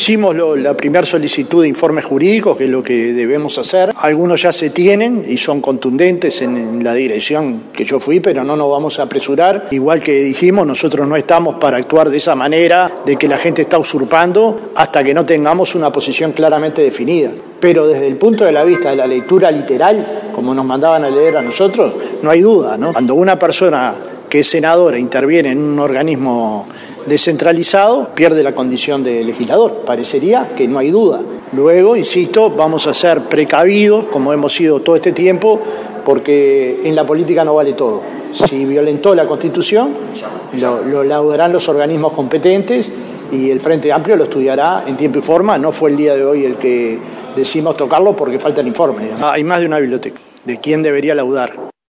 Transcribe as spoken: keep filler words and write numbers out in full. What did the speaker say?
Hicimos lo, la primera solicitud de informes jurídicos, que es lo que debemos hacer. Algunos ya se tienen y son contundentes en, en la dirección que yo fui, pero no nos vamos a apresurar. Igual que dijimos, nosotros no estamos para actuar de esa manera, de que la gente está usurpando, hasta que no tengamos una posición claramente definida. Pero desde el punto de la vista de la lectura literal, como nos mandaban a leer a nosotros, no hay duda, ¿no? Cuando una persona que es senadora interviene en un organismo descentralizado, pierde la condición de legislador. Parecería que no hay duda. Luego, insisto, vamos a ser precavidos, como hemos sido todo este tiempo, porque en la política no vale todo. Si violentó la Constitución, lo, lo laudarán los organismos competentes y el Frente Amplio lo estudiará en tiempo y forma. No fue el día de hoy el que decimos tocarlo porque falta el informe. Hay más de una biblioteca. ¿De quién debería laudar?